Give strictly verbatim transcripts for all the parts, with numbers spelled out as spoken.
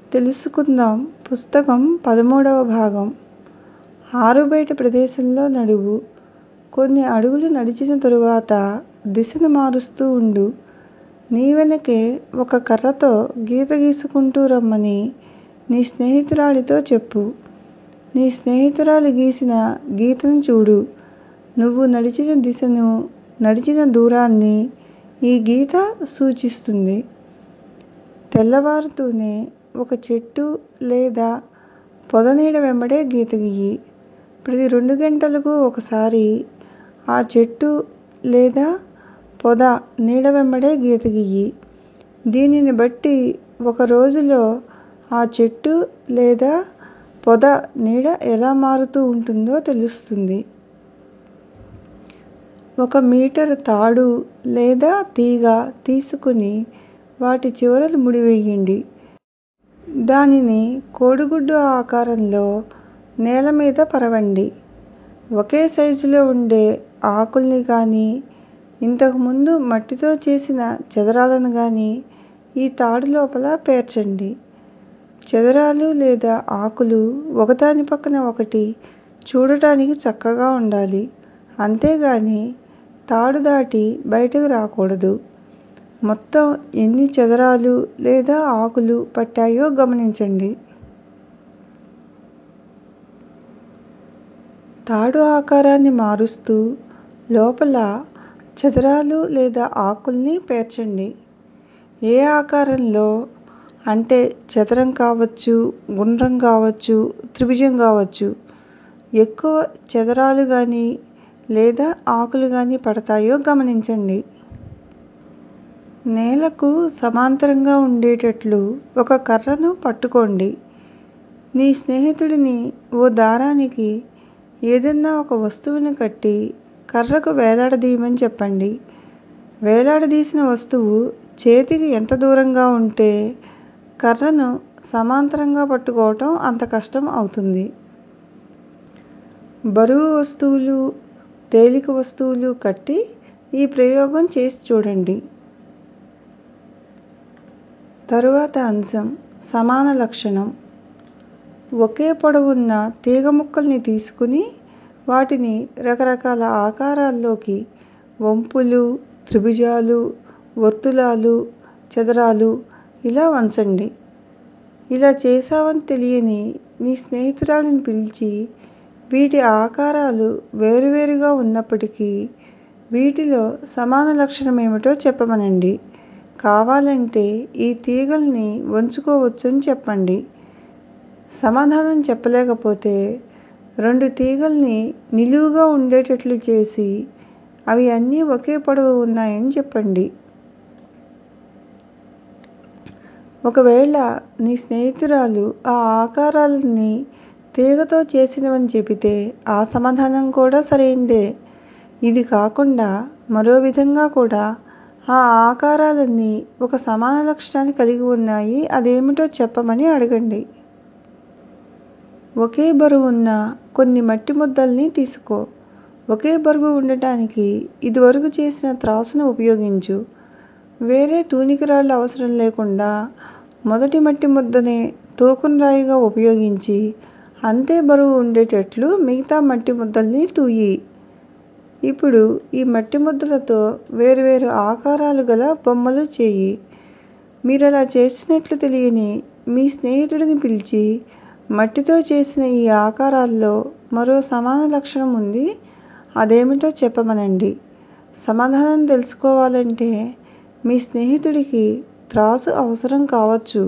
తెలుసుకుందాం. పుస్తకం పదమూడవ భాగం. ఆరుబయట ప్రదేశంలో నడువు. కొన్ని అడుగులు నడిచిన తరువాత దిశను మారుస్తూ ఉండు. నీ వెనకే ఒక కర్రతో గీత గీసుకుంటూ రమ్మని నీ స్నేహితురాలితో చెప్పు. నీ స్నేహితురాలు గీసిన గీతను చూడు. నువ్వు నడిచిన దిశను, నడిచిన దూరాన్ని ఈ గీత సూచిస్తుంది. తెల్లవారుతూనే ఒక చెట్టు లేదా పొద నీడ వెంబడే గీత గీయి. ప్రతి రెండు గంటలకు ఒకసారి ఆ చెట్టు లేదా పొద నీడ వెంబడే గీత గీయి. దీనిని బట్టి ఒక రోజులో ఆ చెట్టు లేదా పొద నీడ ఎలా మారుతూ ఉంటుందో తెలుస్తుంది. ఒక మీటరు తాడు లేదా తీగ తీసుకుని వాటి చివరలు ముడివేయండి. దానిని కోడిగుడ్డు ఆకారంలో నేల మీద పరవండి. ఒకే సైజులో ఉండే ఆకుల్ని గానీ, ఇంతకుముందు మట్టితో చేసిన చదరాలను గానీ ఈ తాడు లోపల పేర్చండి. చదరాలు లేదా ఆకులు ఒకదాని పక్కన ఒకటి చూడటానికి చక్కగా ఉండాలి. అంతేగాని తాడు దాటి బయటకు రాకూడదు. మొత్తం ఎన్ని చదరాలు లేదా ఆకులు పట్టాయో గమనించండి. తాడు ఆకారాన్ని మారుస్తూ లోపల చదరాలు లేదా ఆకుల్ని పేర్చండి. ఏ ఆకారంలో అంటే చదరం కావచ్చు, గుండ్రం కావచ్చు, త్రిభుజం కావచ్చు ఎక్కువ చదరాలు గానీ లేదా ఆకులు గానీ పడతాయో గమనించండి. నేలకు సమాంతరంగా ఉండేటట్లు ఒక కర్రను పట్టుకోండి. నీ స్నేహితుడిని ఓ దారానికి ఏదన్నా ఒక వస్తువును కట్టి కర్రకు వేలాడదీయమని చెప్పండి. వేలాడదీసిన వస్తువు చేతికి ఎంత దూరంగా ఉంటే కర్రను సమాంతరంగా పట్టుకోవటం అంత కష్టం అవుతుంది. బరువు వస్తువులు, తేలిక వస్తువులు కట్టి ఈ ప్రయోగం చేసి చూడండి. తరువాత అంశం సమాన లక్షణం. ఒకే పొడవున్న తీగ ముక్కల్ని తీసుకుని వాటిని రకరకాల ఆకారాల్లోకి వంపులు, త్రిభుజాలు, వర్తులాలు, చదరాలు ఇలా వంచండి. ఇలా చేశావని తెలియని నీ స్నేహితురాలిని పిలిచి వీటి ఆకారాలు వేరువేరుగా ఉన్నప్పటికీ వీటిలో సమాన లక్షణమేమిటో చెప్పమనండి. కావాలంటే ఈ తీగల్ని వంచుకోవచ్చని చెప్పండి. సమాధానం చెప్పలేకపోతే రెండు తీగల్ని నిలువుగా ఉండేటట్లు చేసి అవి అన్నీ ఒకే పొడవు ఉన్నాయని చెప్పండి. ఒకవేళ నీ స్నేహితురాలు ఆ ఆకారాలన్నీ తీగతో చేసినవని చెబితే ఆ సమాధానం కూడా సరైందే. ఇది కాకుండా మరో విధంగా కూడా ఆ ఆకారాలన్నీ ఒక సమాన లక్షణాన్ని కలిగి ఉన్నాయి, అదేమిటో చెప్పమని అడగండి. ఒకే బరువున్న కొన్ని మట్టి ముద్దల్ని తీసుకో. ఒకే బరువు ఉండటానికి ఇదివరకు చేసిన త్రాసును ఉపయోగించు. వేరే తూనికరాళ్ళు అవసరం లేకుండా మొదటి మట్టి ముద్దనే తూకం రాయిగా ఉపయోగించి అంతే బరువు ఉండేటట్లు మిగతా మట్టి ముద్దల్ని తూయి. ఇప్పుడు ఈ మట్టి ముద్దలతో వేర్వేరు ఆకారాలు గల బొమ్మలు చేయి. మీరలా చేసినట్లు తెలియని మీ స్నేహితుడిని పిలిచి మట్టితో చేసిన ఈ ఆకారాల్లో మరో సమాన లక్షణం ఉంది, అదేమిటో చెప్పమనండి. సమాధానం తెలుసుకోవాలంటే మీ స్నేహితుడికి త్రాసు అవసరం కావచ్చు.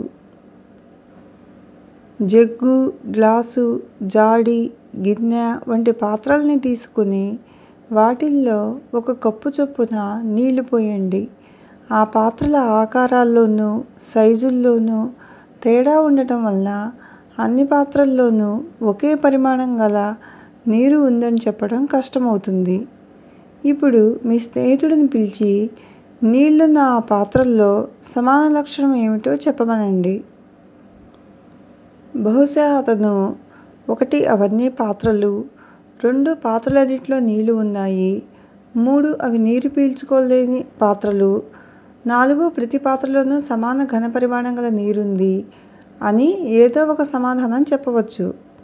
జగ్గు, గ్లాసు, జాడి, గిన్నె వంటి పాత్రల్ని తీసుకుని వాటిల్లో ఒక కప్పు చొప్పున నీళ్లు పోయండి. ఆ పాత్రల ఆకారాల్లోనూ, సైజుల్లోనూ తేడా ఉండటం వలన అన్ని పాత్రల్లోనూ ఒకే పరిమాణం గల నీరు ఉందని చెప్పడం కష్టమవుతుంది. ఇప్పుడు మీ స్నేహితుడిని పిలిచి నీళ్లున్న ఆ పాత్రల్లో సమాన లక్షణం ఏమిటో చెప్పమనండి. బహుశా అతను ఒకటి అవన్నీ పాత్రలు, రెండు పాత్రలన్నిట్లో నీళ్లు ఉన్నాయి, మూడు అవి నీరు పీల్చుకోలేని పాత్రలు, నాలుగు ప్రతి పాత్రలోనూ సమాన ఘనపరిమాణం గల నీరుంది, అని ఏదో ఒక సమాధానం చెప్పవచ్చు.